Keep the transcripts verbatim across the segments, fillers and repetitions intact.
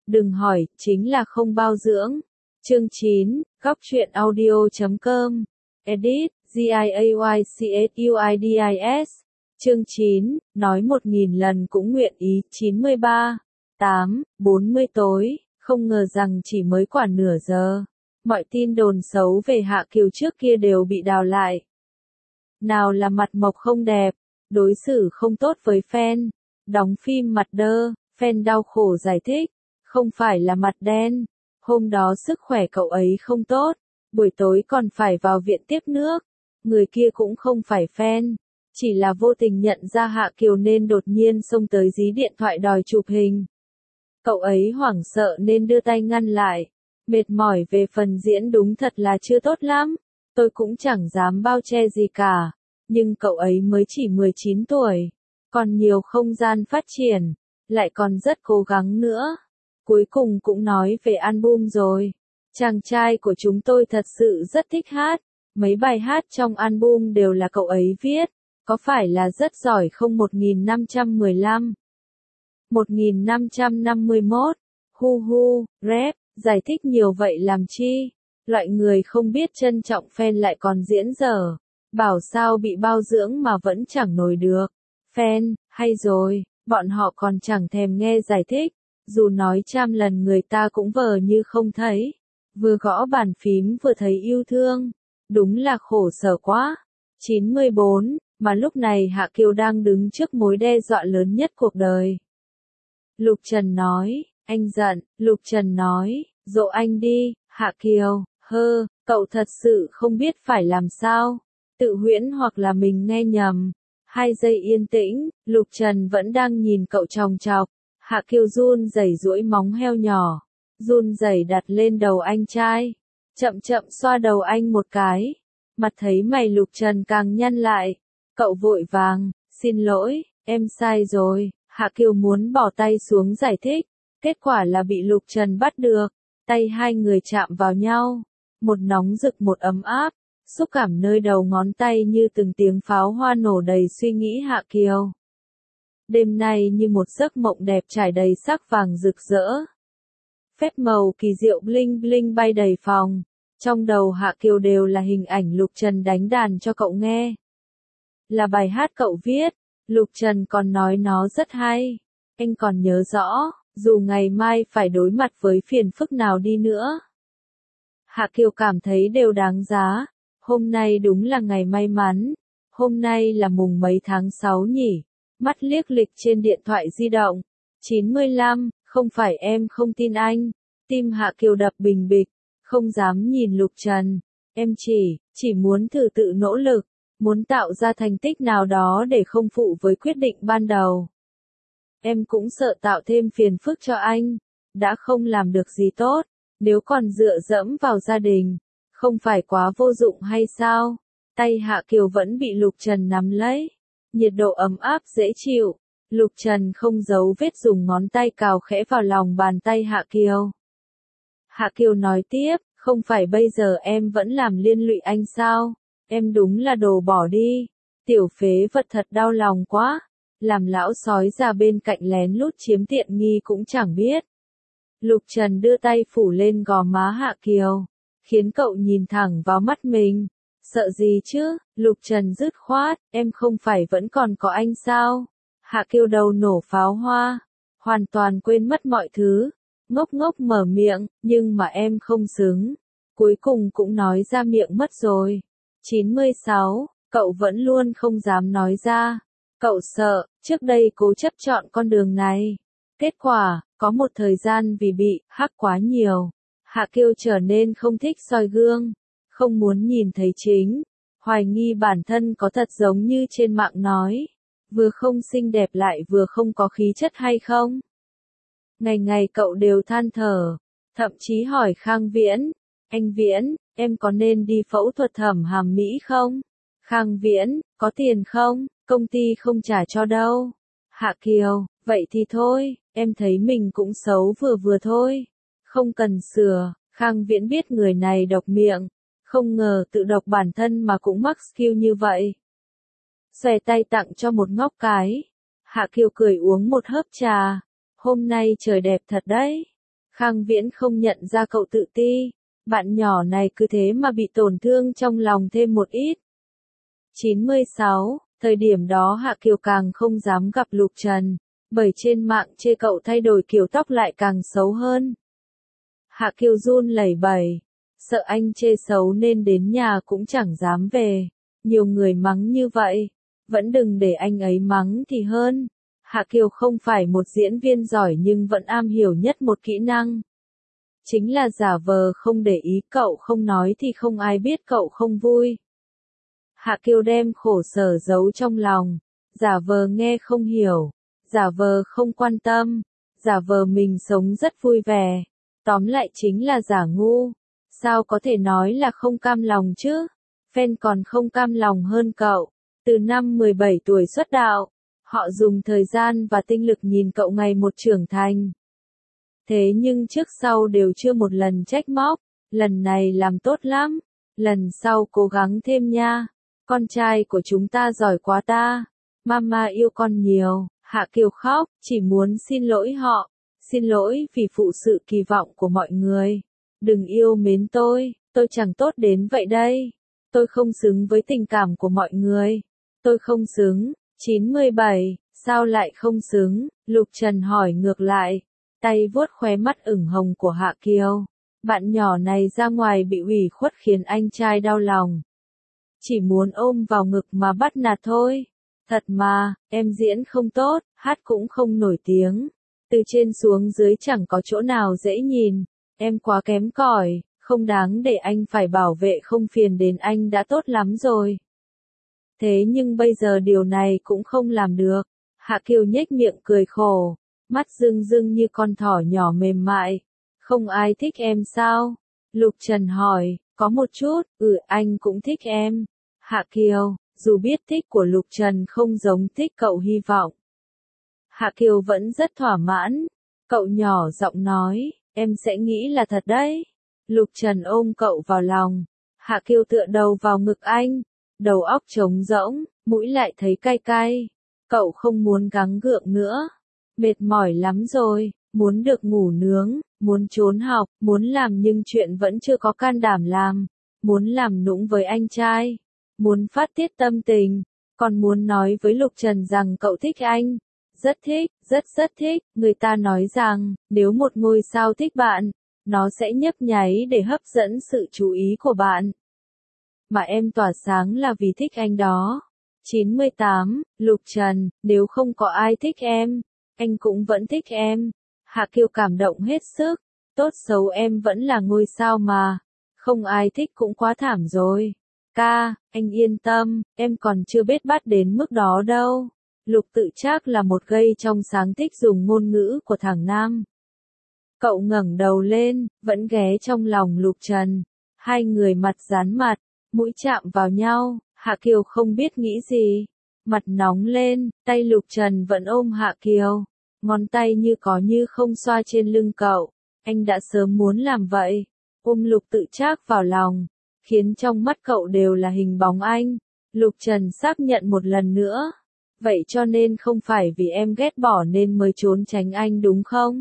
Đừng hỏi, chính là không bao dưỡng. Chương chín, góc truyện audio chấm com. Edit, G I A Y C S U I D I S. Chương chín, nói một nghìn lần cũng nguyện ý. chín mươi ba, tám, bốn mươi tối, không ngờ rằng chỉ mới quả nửa giờ. Mọi tin đồn xấu về Hạ Kiều trước kia đều bị đào lại. Nào là mặt mộc không đẹp, đối xử không tốt với fan, đóng phim mặt đơ, fan đau khổ giải thích, không phải là mặt đen, hôm đó sức khỏe cậu ấy không tốt, buổi tối còn phải vào viện tiếp nước, người kia cũng không phải fan, chỉ là vô tình nhận ra Hạ Kiều nên đột nhiên xông tới dí điện thoại đòi chụp hình. Cậu ấy hoảng sợ nên đưa tay ngăn lại, mệt mỏi về phần diễn đúng thật là chưa tốt lắm, tôi cũng chẳng dám bao che gì cả, nhưng cậu ấy mới chỉ mười chín tuổi, còn nhiều không gian phát triển, lại còn rất cố gắng nữa. Cuối cùng cũng nói về album rồi. Chàng trai của chúng tôi thật sự rất thích hát, mấy bài hát trong album đều là cậu ấy viết, có phải là rất giỏi không? Một nghìn năm trăm mười lăm, một nghìn năm trăm năm mươi mốt, hu hu, rap, giải thích nhiều vậy làm chi? Loại người không biết trân trọng fan lại còn diễn dở, bảo sao bị bao dưỡng mà vẫn chẳng nổi được. Fan, hay rồi, bọn họ còn chẳng thèm nghe giải thích, dù nói trăm lần người ta cũng vờ như không thấy, vừa gõ bàn phím vừa thấy yêu thương, đúng là khổ sở quá. chín mươi bốn, mà lúc này Hạ Kiều đang đứng trước mối đe dọa lớn nhất cuộc đời. Lục Trần nói, anh giận, Lục Trần nói, dỗ anh đi. Hạ Kiều, hơ, cậu thật sự không biết phải làm sao, tự huyễn hoặc là mình nghe nhầm. Hai giây yên tĩnh, Lục Trần vẫn đang nhìn cậu chòng chọc. Hạ Kiều run rẩy duỗi móng heo nhỏ, run rẩy đặt lên đầu anh trai, chậm chậm xoa đầu anh một cái. Mặt thấy mày Lục Trần càng nhăn lại, cậu vội vàng, xin lỗi, em sai rồi. Hạ Kiều muốn bỏ tay xuống giải thích, kết quả là bị Lục Trần bắt được, tay hai người chạm vào nhau, một nóng rực một ấm áp, xúc cảm nơi đầu ngón tay như từng tiếng pháo hoa nổ đầy suy nghĩ Hạ Kiều. Đêm nay như một giấc mộng đẹp trải đầy sắc vàng rực rỡ. Phép màu kỳ diệu bling bling bay đầy phòng, trong đầu Hạ Kiều đều là hình ảnh Lục Trần đánh đàn cho cậu nghe. Là bài hát cậu viết, Lục Trần còn nói nó rất hay. Anh còn nhớ rõ, dù ngày mai phải đối mặt với phiền phức nào đi nữa, Hạ Kiều cảm thấy đều đáng giá. Hôm nay đúng là ngày may mắn. Hôm nay là mùng mấy tháng sáu nhỉ? Mắt liếc lịch trên điện thoại di động. chín mươi lăm, không phải em không tin anh. Tim Hạ Kiều đập bình bịch, không dám nhìn Lục Trần. Em chỉ, chỉ muốn thử tự nỗ lực, muốn tạo ra thành tích nào đó để không phụ với quyết định ban đầu. Em cũng sợ tạo thêm phiền phức cho anh, đã không làm được gì tốt, nếu còn dựa dẫm vào gia đình, không phải quá vô dụng hay sao? Tay Hạ Kiều vẫn bị Lục Trần nắm lấy, nhiệt độ ấm áp dễ chịu. Lục Trần không giấu vết dùng ngón tay cào khẽ vào lòng bàn tay Hạ Kiều. Hạ Kiều nói tiếp, không phải bây giờ em vẫn làm liên lụy anh sao? Em đúng là đồ bỏ đi, tiểu phế vật thật đau lòng quá, làm lão sói già bên cạnh lén lút chiếm tiện nghi cũng chẳng biết. Lục Trần đưa tay phủ lên gò má Hạ Kiều, khiến cậu nhìn thẳng vào mắt mình. Sợ gì chứ? Lục Trần dứt khoát, em không phải vẫn còn có anh sao? Hạ Kiều đầu nổ pháo hoa, hoàn toàn quên mất mọi thứ, ngốc ngốc mở miệng, nhưng mà em không xứng. Cuối cùng cũng nói ra miệng mất rồi. chín mươi sáu, cậu vẫn luôn không dám nói ra. Cậu sợ, trước đây cố chấp chọn con đường này. Kết quả, có một thời gian vì bị hắc quá nhiều, Hạ Kiều trở nên không thích soi gương, không muốn nhìn thấy chính, hoài nghi bản thân có thật giống như trên mạng nói, vừa không xinh đẹp lại vừa không có khí chất hay không. Ngày ngày cậu đều than thở, thậm chí hỏi Khang Viễn, anh Viễn, em có nên đi phẫu thuật thẩm hàm mỹ không? Khang Viễn, có tiền không? Công ty không trả cho đâu. Hạ Kiều, vậy thì thôi, em thấy mình cũng xấu vừa vừa thôi, không cần sửa. Khang Viễn biết người này độc miệng, không ngờ tự độc bản thân mà cũng mắc skill như vậy. Xòe tay tặng cho một ngóc cái. Hạ Kiều cười uống một hớp trà. Hôm nay trời đẹp thật đấy. Khang Viễn không nhận ra cậu tự ti. Bạn nhỏ này cứ thế mà bị tổn thương trong lòng thêm một ít. chín mươi sáu, thời điểm đó Hạ Kiều càng không dám gặp Lục Trần, bởi trên mạng chê cậu thay đổi kiểu tóc lại càng xấu hơn. Hạ Kiều run lẩy bẩy, sợ anh chê xấu nên đến nhà cũng chẳng dám về. Nhiều người mắng như vậy, vẫn đừng để anh ấy mắng thì hơn. Hạ Kiều không phải một diễn viên giỏi nhưng vẫn am hiểu nhất một kỹ năng. Chính là giả vờ không để ý, cậu không nói thì không ai biết cậu không vui. Hạ Kiều đem khổ sở giấu trong lòng, giả vờ nghe không hiểu, giả vờ không quan tâm, giả vờ mình sống rất vui vẻ. Tóm lại chính là giả ngu. Sao có thể nói là không cam lòng chứ? Fan còn không cam lòng hơn cậu. Từ năm mười bảy tuổi xuất đạo, họ dùng thời gian và tinh lực nhìn cậu ngày một trưởng thành. Thế nhưng trước sau đều chưa một lần trách móc, lần này làm tốt lắm, lần sau cố gắng thêm nha. Con trai của chúng ta giỏi quá ta, mama yêu con nhiều. Hạ Kiều khóc, chỉ muốn xin lỗi họ, xin lỗi vì phụ sự kỳ vọng của mọi người. Đừng yêu mến tôi, tôi chẳng tốt đến vậy đây. Tôi không xứng với tình cảm của mọi người. Tôi không xứng. chín mươi bảy, sao lại không xứng? Lục Trần hỏi ngược lại, tay vuốt khóe mắt ửng hồng của Hạ Kiều. Bạn nhỏ này ra ngoài bị ủy khuất khiến anh trai đau lòng. Chỉ muốn ôm vào ngực mà bắt nạt thôi. Thật mà, em diễn không tốt, hát cũng không nổi tiếng. Từ trên xuống dưới chẳng có chỗ nào dễ nhìn. Em quá kém cỏi, không đáng để anh phải bảo vệ, không phiền đến anh đã tốt lắm rồi. Thế nhưng bây giờ điều này cũng không làm được. Hạ Kiều nhếch miệng cười khổ, mắt rưng rưng như con thỏ nhỏ mềm mại. Không ai thích em sao? Lục Trần hỏi, có một chút, ừ anh cũng thích em. Hạ Kiều, dù biết thích của Lục Trần không giống thích cậu hy vọng. Hạ Kiều vẫn rất thỏa mãn. Cậu nhỏ giọng nói, em sẽ nghĩ là thật đấy. Lục Trần ôm cậu vào lòng. Hạ Kiều tựa đầu vào ngực anh. Đầu óc trống rỗng, mũi lại thấy cay cay. Cậu không muốn gắng gượng nữa. Mệt mỏi lắm rồi, muốn được ngủ nướng, muốn trốn học, muốn làm nhưng chuyện vẫn chưa có can đảm làm. Muốn làm nũng với anh trai. Muốn phát tiết tâm tình. Còn muốn nói với Lục Trần rằng cậu thích anh. Rất thích, rất rất thích. Người ta nói rằng, nếu một ngôi sao thích bạn, nó sẽ nhấp nháy để hấp dẫn sự chú ý của bạn. Mà em tỏa sáng là vì thích anh đó. chín mươi tám, Lục Trần, nếu không có ai thích em, anh cũng vẫn thích em. Hạ Kiều cảm động hết sức. Tốt xấu em vẫn là ngôi sao mà. Không ai thích cũng quá thảm rồi. Ca, anh yên tâm, em còn chưa biết bắt đến mức đó đâu. Lục Tự Trác là một gây trong sáng thích dùng ngôn ngữ của thằng Nam. Cậu ngẩng đầu lên, vẫn ghé trong lòng Lục Trần. Hai người mặt dán mặt, mũi chạm vào nhau. Hạ Kiều không biết nghĩ gì. Mặt nóng lên, tay Lục Trần vẫn ôm Hạ Kiều. Ngón tay như có như không xoa trên lưng cậu. Anh đã sớm muốn làm vậy. Ôm Lục Tự Trác vào lòng, khiến trong mắt cậu đều là hình bóng anh. Lục Trần xác nhận một lần nữa. Vậy cho nên không phải vì em ghét bỏ nên mới trốn tránh anh đúng không?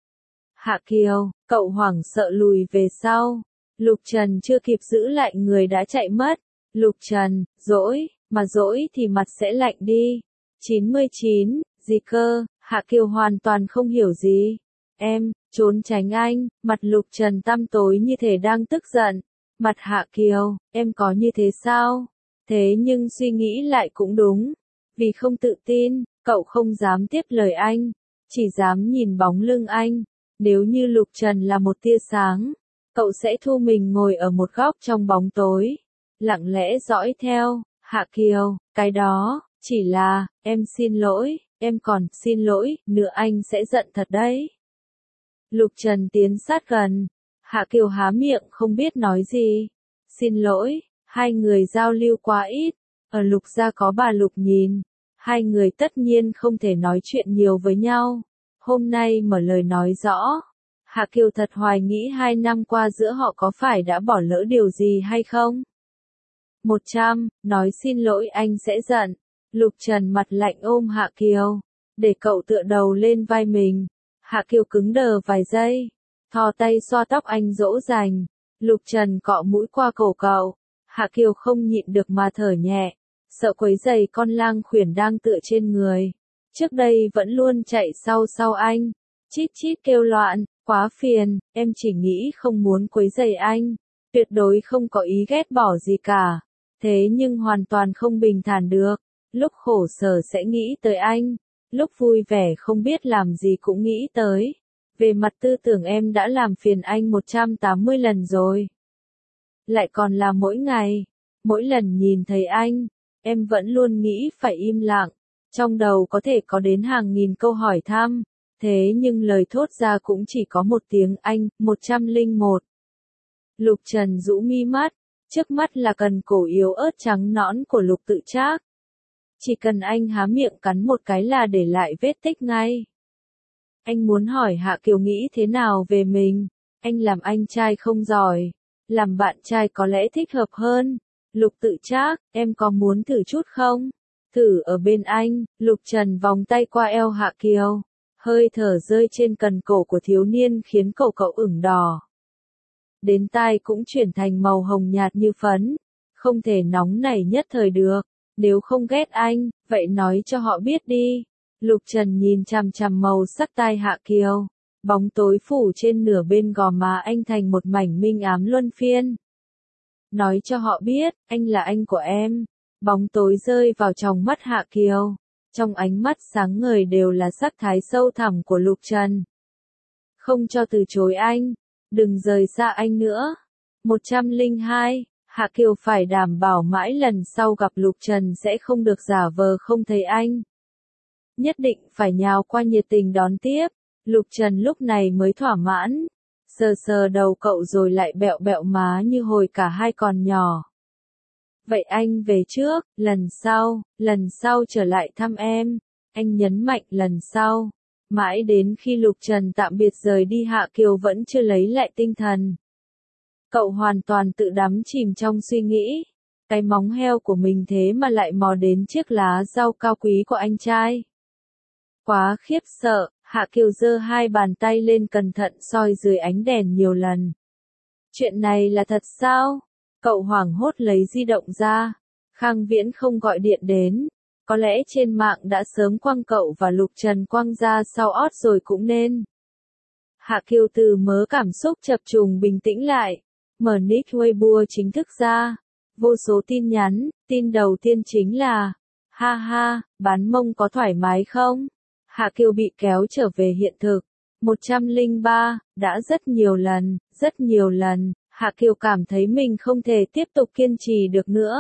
Hạ Kiều, cậu hoảng sợ lùi về sau. Lục Trần chưa kịp giữ lại người đã chạy mất. Lục Trần, dỗi, mà dỗi thì mặt sẽ lạnh đi. chín mươi chín, gì cơ? Hạ Kiều hoàn toàn không hiểu gì. Em, trốn tránh anh, mặt Lục Trần tăm tối như thể đang tức giận. Mặt Hạ Kiều, em có như thế sao? Thế nhưng suy nghĩ lại cũng đúng. Vì không tự tin, cậu không dám tiếp lời anh. Chỉ dám nhìn bóng lưng anh. Nếu như Lục Trần là một tia sáng, cậu sẽ thu mình ngồi ở một góc trong bóng tối. Lặng lẽ dõi theo. Hạ Kiều, cái đó, chỉ là, em xin lỗi, em còn, xin lỗi, nữa anh sẽ giận thật đấy. Lục Trần tiến sát gần. Hạ Kiều há miệng không biết nói gì. Xin lỗi, hai người giao lưu quá ít. Ở Lục gia có bà Lục nhìn. Hai người tất nhiên không thể nói chuyện nhiều với nhau. Hôm nay mở lời nói rõ. Hạ Kiều thật hoài nghĩ hai năm qua giữa họ có phải đã bỏ lỡ điều gì hay không? một trăm, nói xin lỗi anh sẽ giận. Lục Trần mặt lạnh ôm Hạ Kiều. Để cậu tựa đầu lên vai mình. Hạ Kiều cứng đờ vài giây. thò tay xoa tóc anh dỗ dành. Lục Trần cọ mũi qua cổ cậu. Hạ Kiều không nhịn được mà thở nhẹ, sợ quấy rầy con lang khuyển đang tựa trên người. Trước đây vẫn luôn chạy sau sau anh, chít chít kêu loạn, quá phiền, em chỉ nghĩ không muốn quấy rầy anh, tuyệt đối không có ý ghét bỏ gì cả. Thế nhưng hoàn toàn không bình thản được, lúc khổ sở sẽ nghĩ tới anh, lúc vui vẻ không biết làm gì cũng nghĩ tới. Về mặt tư tưởng em đã làm phiền anh một trăm tám mươi lần rồi. Lại còn là mỗi ngày, mỗi lần nhìn thấy anh, em vẫn luôn nghĩ phải im lặng, trong đầu có thể có đến hàng nghìn câu hỏi thăm, thế nhưng lời thốt ra cũng chỉ có một tiếng anh, một trăm lẻ một. Lục Trần rũ mi mắt, trước mắt là cần cổ yếu ớt trắng nõn của Lục Tự Trác. Chỉ cần anh há miệng cắn một cái là để lại vết tích ngay. Anh muốn hỏi Hạ Kiều nghĩ thế nào về mình, anh làm anh trai không giỏi, làm bạn trai có lẽ thích hợp hơn. Lục Tự Trác, em có muốn thử chút không? Thử ở bên anh, Lục Trần vòng tay qua eo Hạ Kiều, hơi thở rơi trên cần cổ của thiếu niên khiến cổ cậu ửng đỏ. Đến tai cũng chuyển thành màu hồng nhạt như phấn, không thể nóng nảy nhất thời được, nếu không ghét anh, vậy nói cho họ biết đi. Lục Trần nhìn chằm chằm màu sắc tai Hạ Kiều, bóng tối phủ trên nửa bên gò má anh thành một mảnh minh ám luân phiên. Nói cho họ biết, anh là anh của em. Bóng tối rơi vào trong mắt Hạ Kiều, trong ánh mắt sáng ngời đều là sắc thái sâu thẳm của Lục Trần. Không cho từ chối anh, đừng rời xa anh nữa. một trăm lẻ hai, Hạ Kiều phải đảm bảo mãi lần sau gặp Lục Trần sẽ không được giả vờ không thấy anh. Nhất định phải nhào qua nhiệt tình đón tiếp. Lục Trần lúc này mới thỏa mãn, sờ sờ đầu cậu rồi lại bẹo bẹo má như hồi cả hai còn nhỏ. Vậy anh về trước, lần sau, lần sau trở lại thăm em. Anh nhấn mạnh lần sau. Mãi đến khi Lục Trần tạm biệt rời đi Hạ Kiều vẫn chưa lấy lại tinh thần. Cậu hoàn toàn tự đắm chìm trong suy nghĩ. Cái móng heo của mình thế mà lại mò đến chiếc lá rau cao quý của anh trai. Quá khiếp sợ, Hạ Kiều giơ hai bàn tay lên cẩn thận soi dưới ánh đèn nhiều lần. Chuyện này là thật sao? Cậu hoảng hốt lấy di động ra. Khang Viễn không gọi điện đến. Có lẽ trên mạng đã sớm quăng cậu và Lục Trần quăng ra sau ót rồi cũng nên. Hạ Kiều từ mớ cảm xúc chập trùng bình tĩnh lại. Mở nick Weibo chính thức ra. Vô số tin nhắn, tin đầu tiên chính là: ha ha, bán mông có thoải mái không? Hạ Kiều bị kéo trở về hiện thực. một trăm lẻ ba, đã rất nhiều lần, rất nhiều lần, Hạ Kiều cảm thấy mình không thể tiếp tục kiên trì được nữa.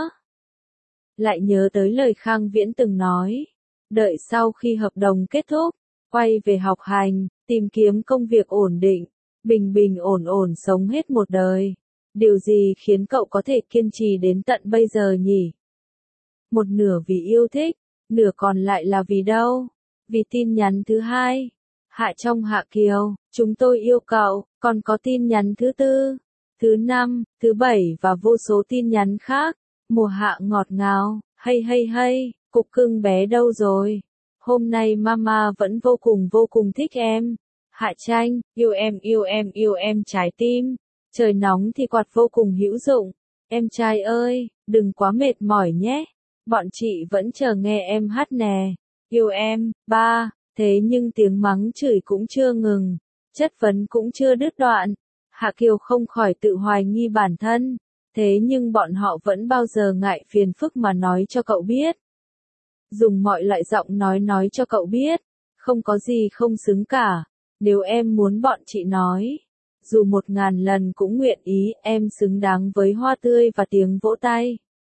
Lại nhớ tới lời Khang Viễn từng nói, đợi sau khi hợp đồng kết thúc, quay về học hành, tìm kiếm công việc ổn định, bình bình ổn ổn sống hết một đời. Điều gì khiến cậu có thể kiên trì đến tận bây giờ nhỉ? Một nửa vì yêu thích, nửa còn lại là vì đâu? Vì tin nhắn thứ hai. Hạ trong Hạ Kiều, chúng tôi yêu cậu, còn có tin nhắn thứ tư, thứ năm, thứ bảy và vô số tin nhắn khác. Mùa hạ ngọt ngào, hay hay hay, cục cưng bé đâu rồi? Hôm nay mama vẫn vô cùng vô cùng thích em. Hạ Tranh, yêu em yêu em yêu em trái tim. Trời nóng thì quạt vô cùng hữu dụng. Em trai ơi, đừng quá mệt mỏi nhé. Bọn chị vẫn chờ nghe em hát nè. Yêu em, ba. Thế nhưng tiếng mắng chửi cũng chưa ngừng, chất vấn cũng chưa đứt đoạn. Hạ Kiều không khỏi tự hoài nghi bản thân. Thế nhưng bọn họ vẫn bao giờ ngại phiền phức mà nói cho cậu biết. Dùng mọi loại giọng nói nói cho cậu biết. Không có gì không xứng cả. Nếu em muốn bọn chị nói, dù một ngàn lần cũng nguyện ý, em xứng đáng với hoa tươi và tiếng vỗ tay.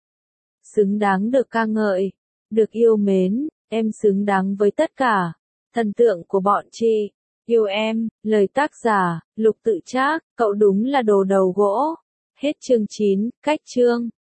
Xứng đáng được ca ngợi, được yêu mến, em xứng đáng với tất cả. Thần tượng của bọn chị, yêu em, lời tác giả, Lục Tự Trác, cậu đúng là đồ đầu gỗ. Hết chương chín, cách chương.